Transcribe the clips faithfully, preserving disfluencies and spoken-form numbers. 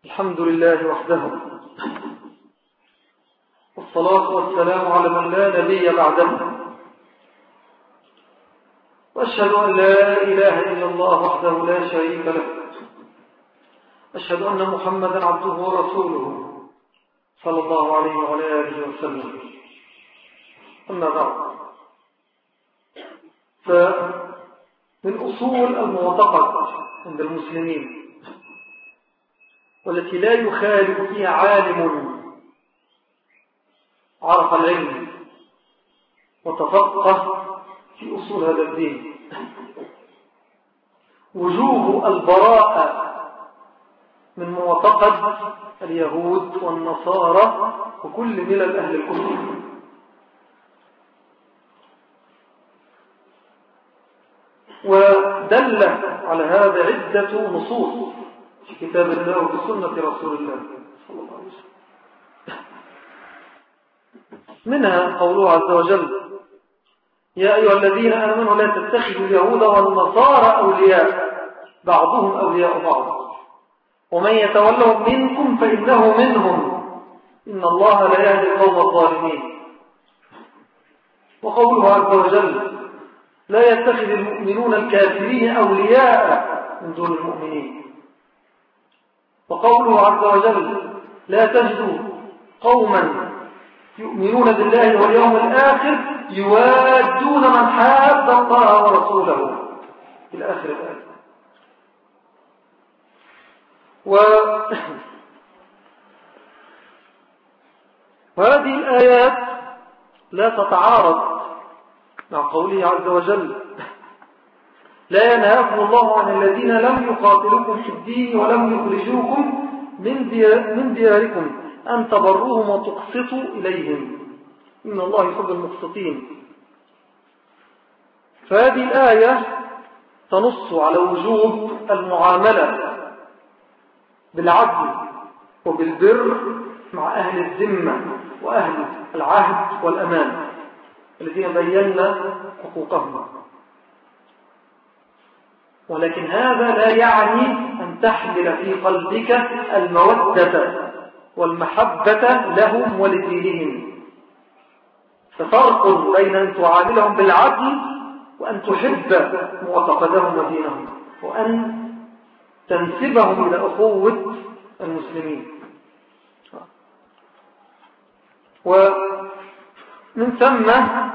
الحمد لله وحده، والصلاة والسلام على من لا نبي بعده، وأشهد أن لا إله إلا الله وحده لا شريك له، أشهد أن محمدا عبده ورسوله صلى الله عليه وعلى آله وسلم. أما بعد، فمن أصول المعتقد عند المسلمين والتي لا يخالف فيها عالم عرف العلم وتفقه في أصول هذا الدين وجوب البراءة من معتقد اليهود والنصارى وكل ملل أهل الكفر. ودل على هذا عدة نصوص في كتاب الله وفي رسول الله صلى الله عليه وسلم. منها قوله عز وجل: يا أيها الذين آمنوا لا تتخذوا اليهود والنصارى أولياء بعضهم أولياء بعض ومن يتولهم منكم فإنه منهم إن الله لا يهدي القوم الظالمين. وقوله عز وجل: لا يتخذ المؤمنون الكافرين أولياء من دون المؤمنين. وقوله عز وجل: لا تجدوا قوما يؤمنون بالله واليوم الآخر يوادون من حاد الله ورسوله إلى آخر الآية. و... وهذه الآيات لا تتعارض مع قوله عز وجل: لا ينهاكم الله عن الذين لم يقاتلوكم في الدين ولم يخرجوكم من, ديار من دياركم أن تبروهم وتقسطوا إليهم إن الله يحب المقسطين. فهذه الآية تنص على وجوب المعاملة بالعدل وبالبر مع أهل الذمة وأهل العهد والأمان الذين بينا حقوقهم، ولكن هذا لا يعني أن تحمل في قلبك المودة والمحبة لهم ولدينهم. ففرق بين أن تعاملهم بالعدل وأن تحب معتقدهم ودينهم وأن تنسبهم إلى أخوة المسلمين. ومن ثم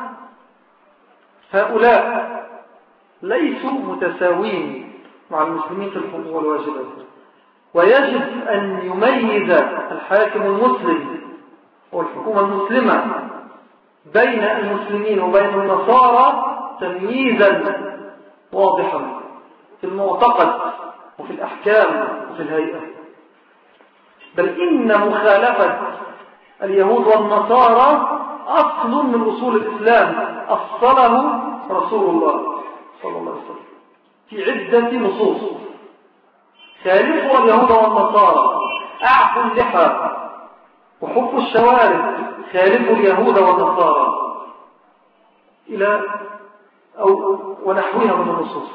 هؤلاء ليسوا متساوين مع المسلمين في الحقوق والواجبات، ويجب أن يميز الحاكم المسلم والحكومة المسلمة بين المسلمين وبين النصارى تمييزا واضحا في المعتقد وفي الأحكام وفي الهيئة. بل إن مخالفة اليهود والنصارى أصل من أصول الإسلام أصله رسول الله صلى الله عليه وسلم في عدة نصوص: خالفوا اليهود والنصارى، أعفوا اللحى وحفوا الشوارب، خالفوا اليهود والنصارى إلى أو ونحوها من النصوص.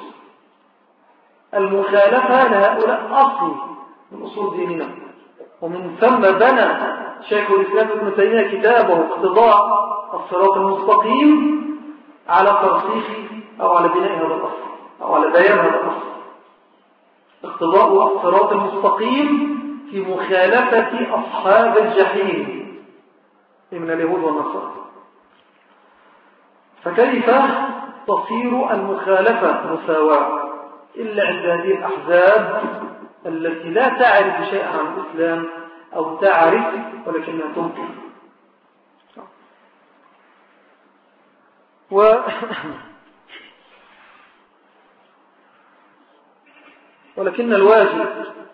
المخالفة لهؤلاء أصل من أصول ديننا، ومن ثم بنى شيخ الإسلام ابن تيمية كتابه اقتضاء الصراط المستقيم على ترسيخ أو على بناء هذا الأصل أو على بيان هذا الأصل: اقتضاء الصراط المستقيم في مخالفة أصحاب الجحيم من اليهود والنصارى. فكيف تصير المخالفة مساواة إلا عند هذه الأحزاب التي لا تعرف شيئا عن الإسلام أو تعرف ولكنها تنكر. و ولكن الواجب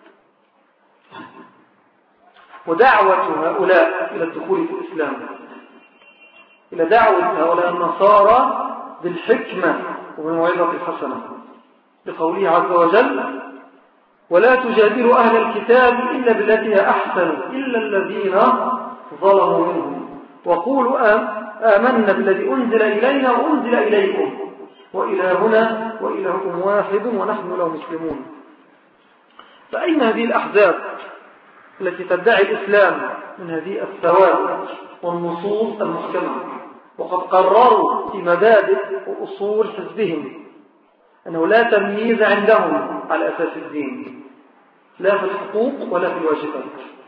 ودعوة هؤلاء إلى الدخول في الإسلام، إلى دعوة هؤلاء النصارى بالحكمة وبالموعظة الحسنة، بقوله عز وجل: ولا تجادلوا أهل الكتاب إلا بالتي هي أحسن إلا الذين ظلموا منهم وقولوا آمنا بالذي أنزل إلينا وأنزل إليكم وإلهنا وإلهكم واحد ونحن له مسلمون. فأين هذه الأحزاب التي تدعي الإسلام من هذه الثوابت والنصوص المحكمة، وقد قرروا في مبادئ وأصول حزبهم أنه لا تمييز عندهم على أساس الدين، لا في الحقوق ولا في الواجبات،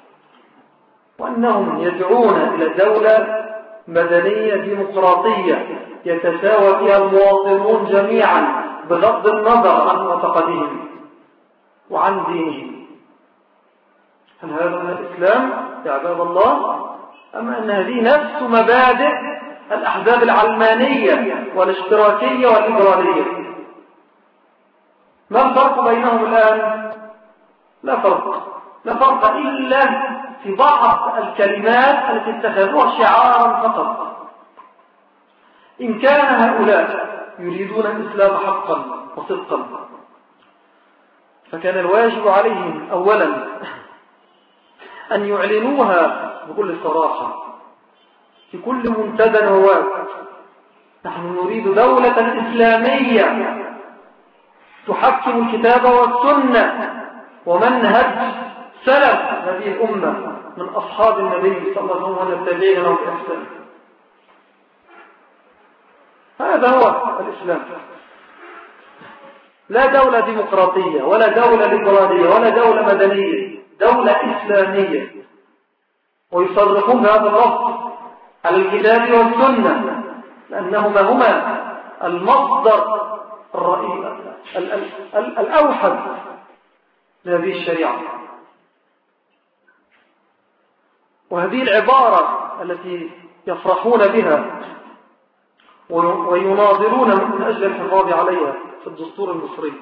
وأنهم يدعون إلى دولة مدنية ديمقراطية يتساوى فيها المواطنون جميعا بغض النظر عن معتقدهم وعن دينهم. هل هذا من الإسلام يا عباد الله؟ أما أن هذه نفس مبادئ الأحزاب العلمانية والاشتراكية والليبرالية. ما الفرق بينهم الآن؟ لا فرق، لا فرق إلا في بعض الكلمات التي اتخذوها شعارا فقط. إن كان هؤلاء يريدون الإسلام حقا وصدقا فكان الواجب عليهم أولا أن يعلنوها بكل صراحة في كل منتدى نواب: نحن نريد دولة إسلامية تحكم الكتاب والسنة ومنهج سلف هذه الأمة من أصحاب النبي صلى الله عليه وسلم والتابعين لهم بإحسان. هذا هو الإسلام. لا دولة ديمقراطية ولا دولة ليبرالية ولا دولة مدنية، دولة إسلامية. ويصرحون بهذا اللفظ على الكتاب والسنة لأنهما هما المصدر الرئيسي الأوحد لهذه الشريعة. وهذه العبارة التي يفرحون بها ويناظرون من أجل الحفاظ عليها في الدستور المصري: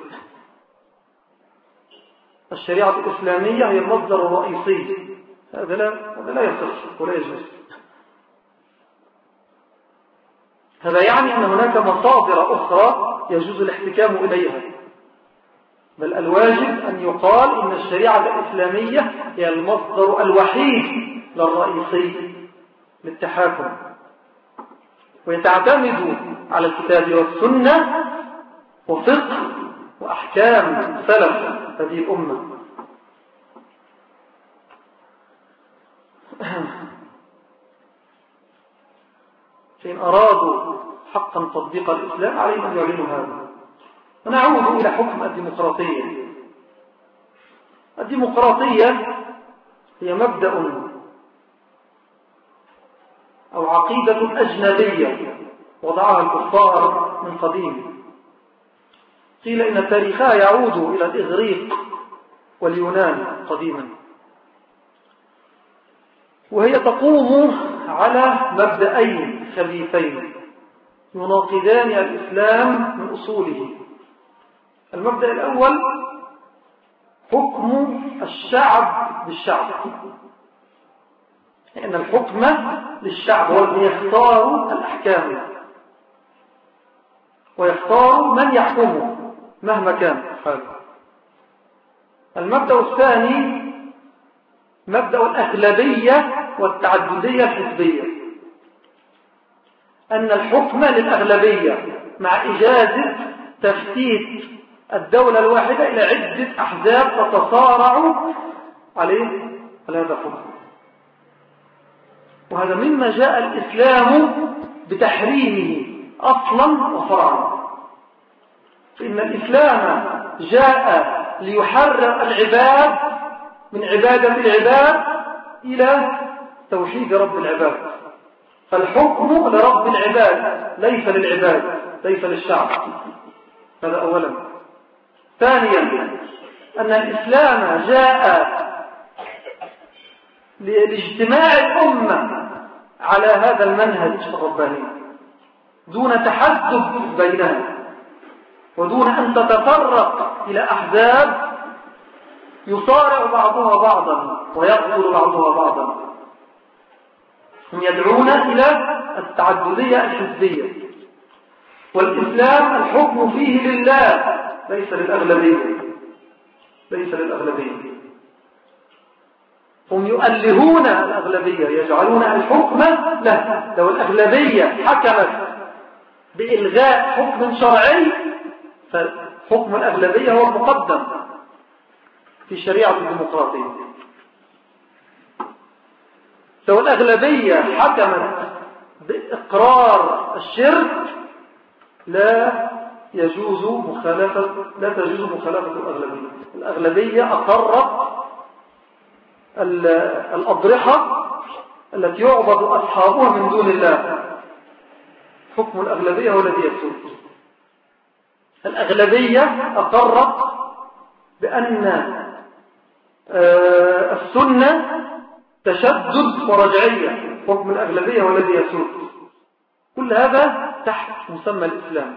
الشريعة الإسلامية هي المصدر الرئيسي. هذا لا, هذا لا يصح ولا يجوز. هذا يعني أن هناك مصادر أخرى يجوز الاحتكام إليها، بل الواجب أن يقال إن الشريعة الإسلامية هي المصدر الوحيد للرئيسي للتحاكم، ويتعتمد على الكتاب والسنة وفقه وأحكام سلف هذه الأمة. فإن أرادوا حقا تطبيق الإسلام عليهم أن يعلنوا هذا. ونعود إلى حكم الديمقراطية. الديمقراطية هي مبدأ أو عقيدة أجنبية وضعها الكفار من قديم. قيل إن تاريخها يعود إلى الإغريق واليونان قديما، وهي تقوم على مبدأين خبيثين يناقضان الإسلام من أصوله. المبدأ الأول حكم الشعب بالشعب، لأن الحكم للشعب هو الذي يختار الأحكام ويختار من يحكمه مهما كان حاله. المبدأ الثاني مبدأ الأغلبية والتعددية الحزبية، أن الحكم للأغلبية مع إجازة تفتيت الدولة الواحدة إلى عدة أحزاب تتصارع عليه على هذا الحكم. وهذا مما جاء الإسلام بتحريمه أصلا وفرعا. فإن الإسلام جاء ليحرر العباد من عبادة العباد إلى توحيد رب العباد. فالحكم لرب العباد ليس للعباد، ليس للشعب. هذا أولا. ثانيا أن الإسلام جاء لاجتماع الأمة على هذا المنهج الرباني دون تحزب بينها، ودون أن تتفرق إلى أحزاب يصارع بعضها بعضا ويقتل بعضها بعضا. هم يدعون إلى التعددية الحزبية. والإسلام الحكم فيه لله ليس للأغلبية، ليس للأغلبية. هم يؤلهون الأغلبية، يجعلون الحكم له. لو الأغلبية حكمت بإلغاء حكم شرعي فحكم الأغلبية هو المقدم في الشريعة الديمقراطية. لو الأغلبية حكمت بإقرار الشرك لا يجوز مخالفة لا تجوز مخالفة الأغلبية. الأغلبية أقرت الأضرحة التي يعبد أصحابها من دون الله. حكم الأغلبية هو الذي يسود. الأغلبية أقرت بأن السنة تشدد ورجعية. حكم الأغلبية هو الذي يسود. كل هذا تحت مسمى الإسلام.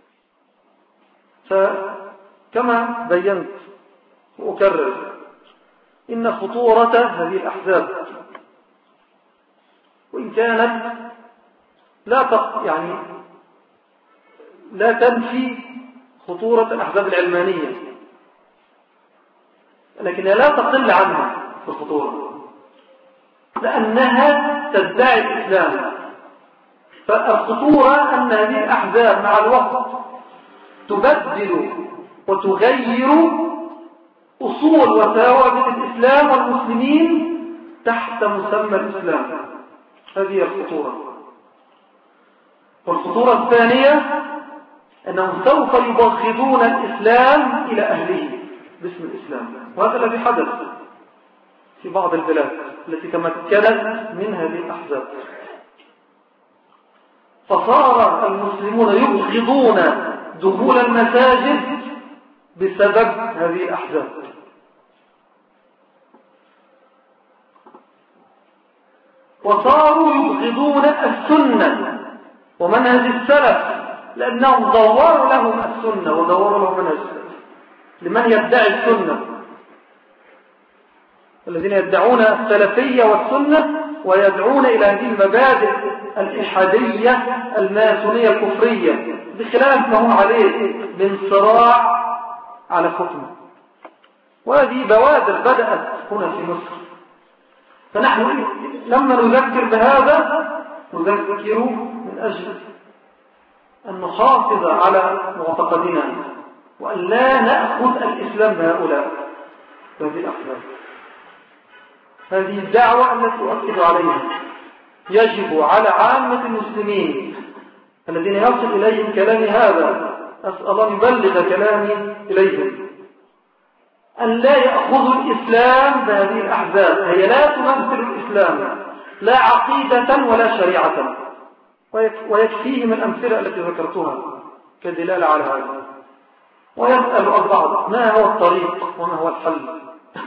فكما بينت وأكرر إن خطورة هذه الأحزاب وإن كانت لا تق... يعني لا تنفي خطورة الأحزاب العلمانية، لكنها لا تقل عنها في الخطورة، لأنها تدعي الإسلام. فالخطورة أن هذه الأحزاب مع الوقت تبدل وتغير أصول وثوابت الإسلام والمسلمين تحت مسمى الإسلام. هذه الخطورة. والخطورة الثانية أنهم سوف يبغضون الإسلام إلى أهله باسم الإسلام، وهذا الذي حدث في بعض البلاد التي تمكنت من هذه الأحزاب. فصار المسلمون يبغضون دخول المساجد بسبب هذه الأحزاب. وصاروا يبغضون السنة ومنهج السلف لأنهم دوروا لهم السنة ودوروا لهم منهج السلف. لمن يدعي السنة؟ الذين يدعون السلفية والسنة ويدعون إلى هذه المبادئ الإلحادية الماسونية الكفرية بخلاف ما هم عليه من صراع على حكمه. وهذه بوادر بدأت هنا في مصر. فنحن لما نذكر بهذا نذكر من أجل أن نحافظ على معتقدنا وأن لا نأخذ الإسلام بهؤلاء هذه الأحزاب. هذه الدعوة التي أؤكد عليها يجب على عامة المسلمين الذين يصل إليهم كلامي هذا، أسأل الله أن يبلغ كلامي إليهم، أن لا يأخذوا الإسلام بهذه الأحزاب. هي لا تمثل الإسلام لا عقيدة ولا شريعة، ويكفيهم الأمثلة التي ذكرتها كدلالة على هذا. ويسأل البعض ما هو الطريق وما هو الحل.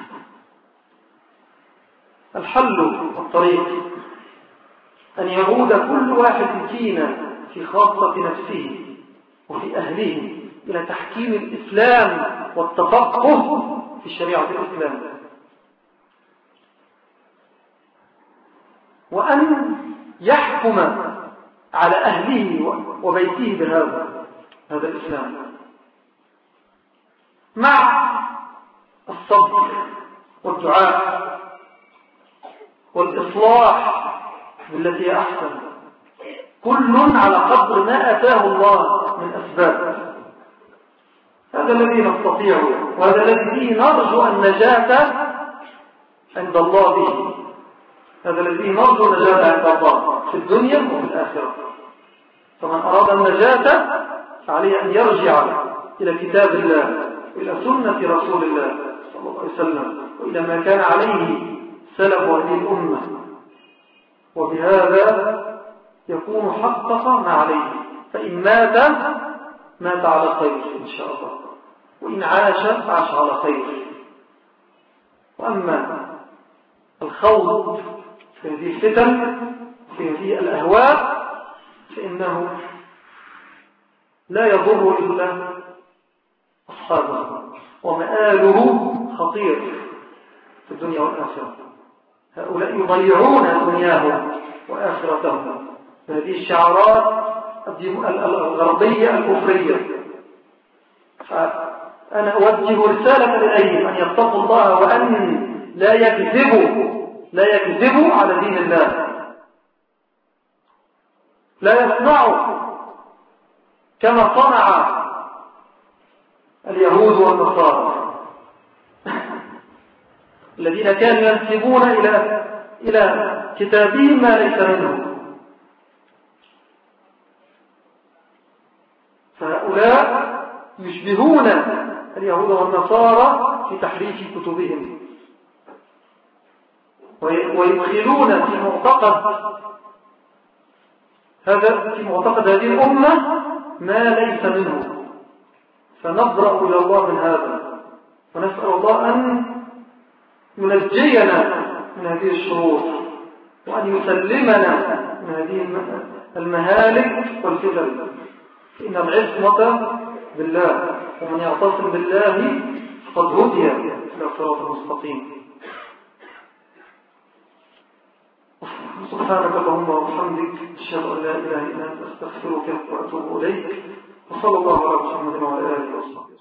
الحل والطريق أن يعود كل واحد فينا في خاصة نفسه وفي أهله إلى تحكيم الإسلام والتفقه في شريعة الإسلام، وأن يحكم على أهله وبيته بهذا هذا الإسلام مع الصبر والدعاء والإصلاح بالتي هي أحسن، كل على قدر ما أتاه الله من أسباب. هذا الذي نستطيع وهذا الذي فيه نرجو النجاة عند الله به. هذا الذي نرجو النجاة عند الله في الدنيا وفي الآخرة. فمن أراد النجاة فعليه أن يرجع إلى كتاب الله وإلى سنة رسول الله صلى الله عليه وسلم وإلى ما كان عليه سلف هذه الأمة، وبهذا يكون حقق ما عليه. فإن مات مات على خير إن شاء الله، وإن عاش عاش على خير. وأما الخوض في هذه الفتن في هذه الأهواء فإنه لا يضر إلا أصحابه، ومآله خطير في الدنيا والآخرة. هؤلاء يضيعون دنياهم وآخرتهم بهذه الشعارات الغربية الكفرية. فأنا أوجه رسالة إليهم أن يتقوا الله وأن لا يكذبوا لا يكذبوا على دين الله، لا يصنعوا كما صنع اليهود والنصارى الذين كانوا ينسبون إلى إلى كتابهم ما ليس منه. فهؤلاء يشبهون اليهود والنصارى في تحريف كتبهم، ويدخلون في معتقد هذا في معتقد هذه الأمة ما ليس منه. فنبرأ إلى الله من هذا، ونسأل الله أن ينجينا من هذه الشرور، وأن يسلمنا من هذه المهالك والفتن. إن العصمة بالله، ومن يعتصم بالله فقد هدي إلى صراط المستقيم. سبحانك اللهم وبحمدك، أشهد أن لا إله إلا أنت، أستغفرك وأتوب إليك، وصلى الله على محمد وعلى آله وصحبه.